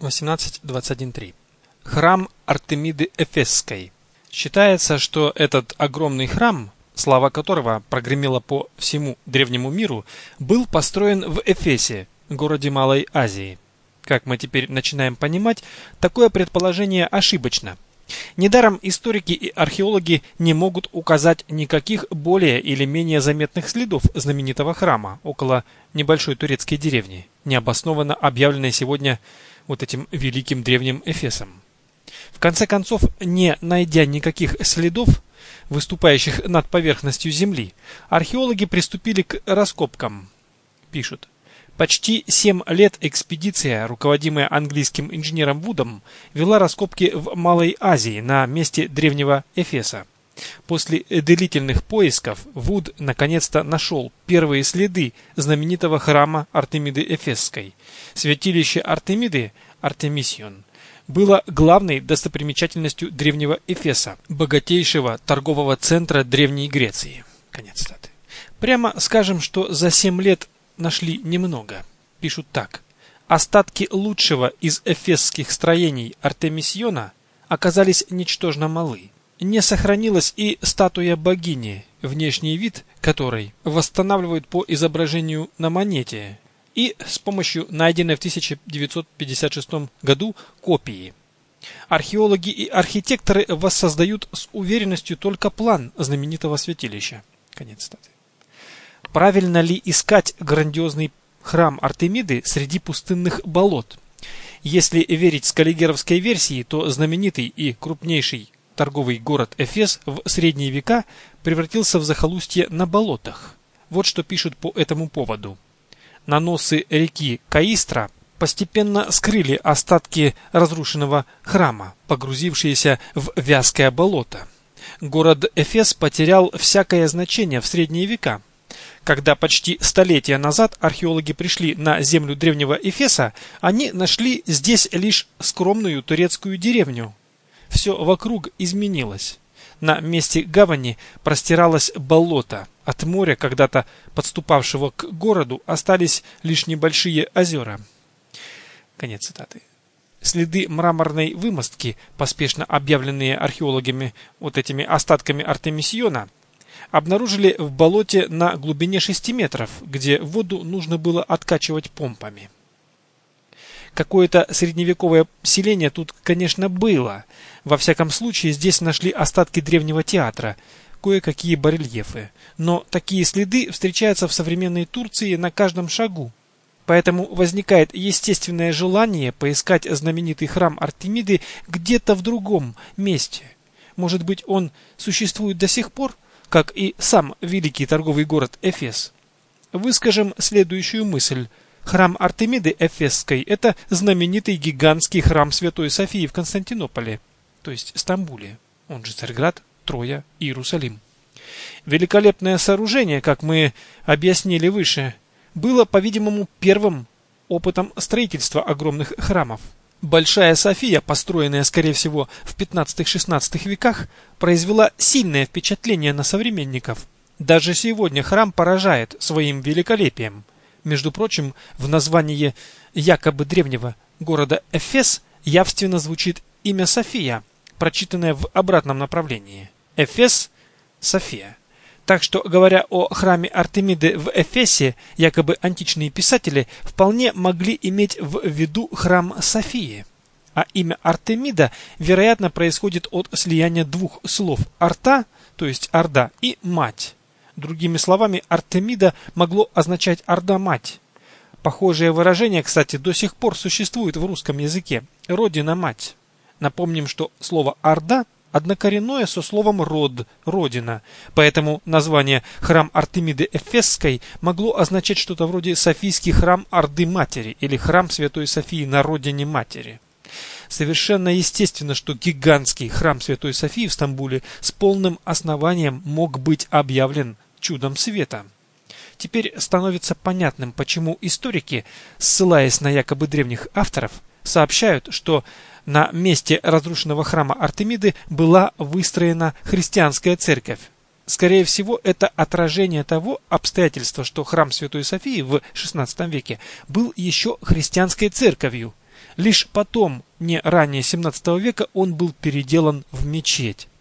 18.21.3. Храм Артемиды Эфесской. Считается, что этот огромный храм, слава которого прогремела по всему древнему миру, был построен в Эфесе, городе Малой Азии. Как мы теперь начинаем понимать, такое предположение ошибочно. Недаром историки и археологи не могут указать никаких более или менее заметных следов знаменитого храма около небольшой турецкой деревни, необоснованно объявленной сегодня вот этим великим древним Эфесом. В конце концов, не найдя никаких следов, выступающих над поверхностью земли, археологи приступили к раскопкам. Пишут. Почти 7 лет экспедиция, руководимая английским инженером Вудом, вела раскопки в Малой Азии на месте древнего Эфеса. После длительных поисков Вуд наконец-то нашел первые следы знаменитого храма Артемиды Эфесской. Святилище Артемиды, Артемисион, было главной достопримечательностью древнего Эфеса, богатейшего торгового центра Древней Греции. Конец цитаты. Прямо скажем, что за 7 лет нашли немного. Пишут так. Остатки лучшего из эфесских строений Артемисиона оказались ничтожно малы. Не сохранилась и статуя богини, внешний вид которой восстанавливают по изображению на монете и с помощью найденной в 1956 году копии. Археологи и архитекторы воссоздают с уверенностью только план знаменитого святилища. Конец цитаты. Правильно ли искать грандиозный храм Артемиды среди пустынных болот? Если верить скаллигеровской версии, то знаменитый и крупнейший торговый город Эфес в средние века превратился в захолустье на болотах. Вот что пишут по этому поводу. Наносы реки Каистра постепенно скрыли остатки разрушенного храма, погрузившиеся в вязкое болото. Город Эфес потерял всякое значение в средние века. Когда почти столетия назад археологи пришли на землю древнего Эфеса, они нашли здесь лишь скромную турецкую деревню. Все вокруг изменилось. На месте гавани простиралось болото. От моря, когда-то подступавшего к городу, остались лишь небольшие озера. Конец цитаты. Следы мраморной вымостки, поспешно объявленные археологами вот этими остатками Артемисиона, обнаружили в болоте на глубине 6 метров, где воду нужно было откачивать помпами. Какое-то средневековое селение тут, конечно, было. Во всяком случае, здесь нашли остатки древнего театра, кое-какие барельефы. Но такие следы встречаются в современной Турции на каждом шагу. Поэтому возникает естественное желание поискать знаменитый храм Артемиды где-то в другом месте. Может быть, он существует до сих пор, как и сам великий торговый город Эфес. Выскажем следующую мысль. Храм Артемиды Эфесской – это знаменитый гигантский храм Святой Софии в Константинополе, то есть Стамбуле, он же Царьград, Троя, Иерусалим. Великолепное сооружение, как мы объяснили выше, было, по-видимому, первым опытом строительства огромных храмов. Большая София, построенная, скорее всего, в 15-16 веках, произвела сильное впечатление на современников. Даже сегодня храм поражает своим великолепием. Между прочим, в названии якобы древнего города Эфес явственно звучит имя София, прочитанное в обратном направлении. Эфес – София. Так что, говоря о храме Артемиды в Эфесе, якобы античные писатели вполне могли иметь в виду храм Софии. А имя Артемида, вероятно, происходит от слияния двух слов «арта», то есть «орда», и «мать». Другими словами, Артемида могло означать «орда-мать». Похожее выражение, кстати, до сих пор существует в русском языке – «родина-мать». Напомним, что слово «орда» однокоренное со словом «род» – «родина». Поэтому название «храм Артемиды Эфесской» могло означать что-то вроде «Софийский храм Орды-Матери» или «Храм Святой Софии на родине Матери». Совершенно естественно, что гигантский храм Святой Софии в Стамбуле с полным основанием мог быть объявлен чудом света. Теперь становится понятным, почему историки, ссылаясь на якобы древних авторов, сообщают, что на месте разрушенного храма Артемиды была выстроена христианская церковь. Скорее всего, это отражение того обстоятельства, что храм Святой Софии в XVI веке был еще христианской церковью. Лишь потом, не ранее 17 века, он был переделан в мечеть.